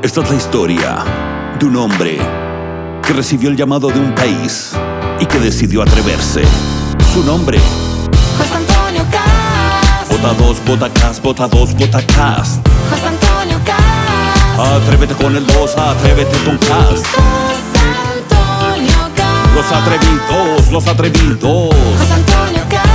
Esta es la historia de un hombre que recibió el llamado de un país y que decidió atreverse. Su nombre: José Antonio Cast. Vota 2, vota Cast, vota 2, vota Cast. José Antonio Cast. Atrévete con el 2, atrévete con Cast. José Antonio Cast. Los atrevidos, los atrevidos. José Antonio Cast.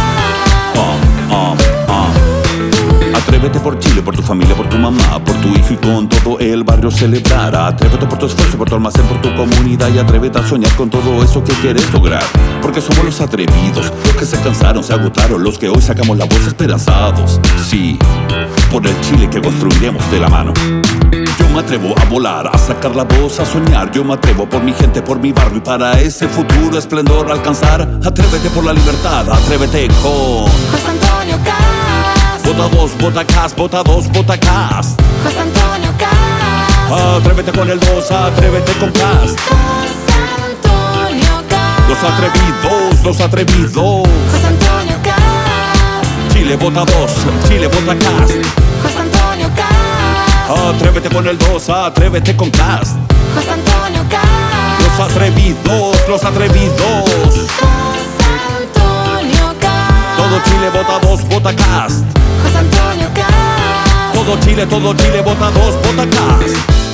Atrévete por Chile, por tu familia, por tu mamá, por tu hijo y con todo el barrio celebrar. Atrévete por tu esfuerzo, por tu almacén, por tu comunidad y atrévete a soñar con todo eso que quieres lograr. Porque somos los atrevidos, los que se cansaron, se agotaron, los que hoy sacamos la voz esperanzados. Sí, por el Chile que construiremos de la mano. Yo me atrevo a volar, a sacar la voz, a soñar. Yo me atrevo por mi gente, por mi barrio y para ese futuro esplendor alcanzar. Atrévete por la libertad, atrévete con José Antonio Cast. Vota 2, vota Cast, vota 2, vota Cast. José Antonio Cast. Atrévete con el 2, atrévete con Cast. José Antonio Cast. Los atrevidos, los atrevidos. José Antonio Cast. Chile vota 2, Chile vota Cast. José Antonio Cast. Atrévete con el 2, atrévete con Cast. José Antonio Cast. Los atrevidos, los atrevidos. José Antonio Cast. Todo Chile vota 2, vota Cast. José Antonio Cast. Todo Chile vota 2, vota Cast.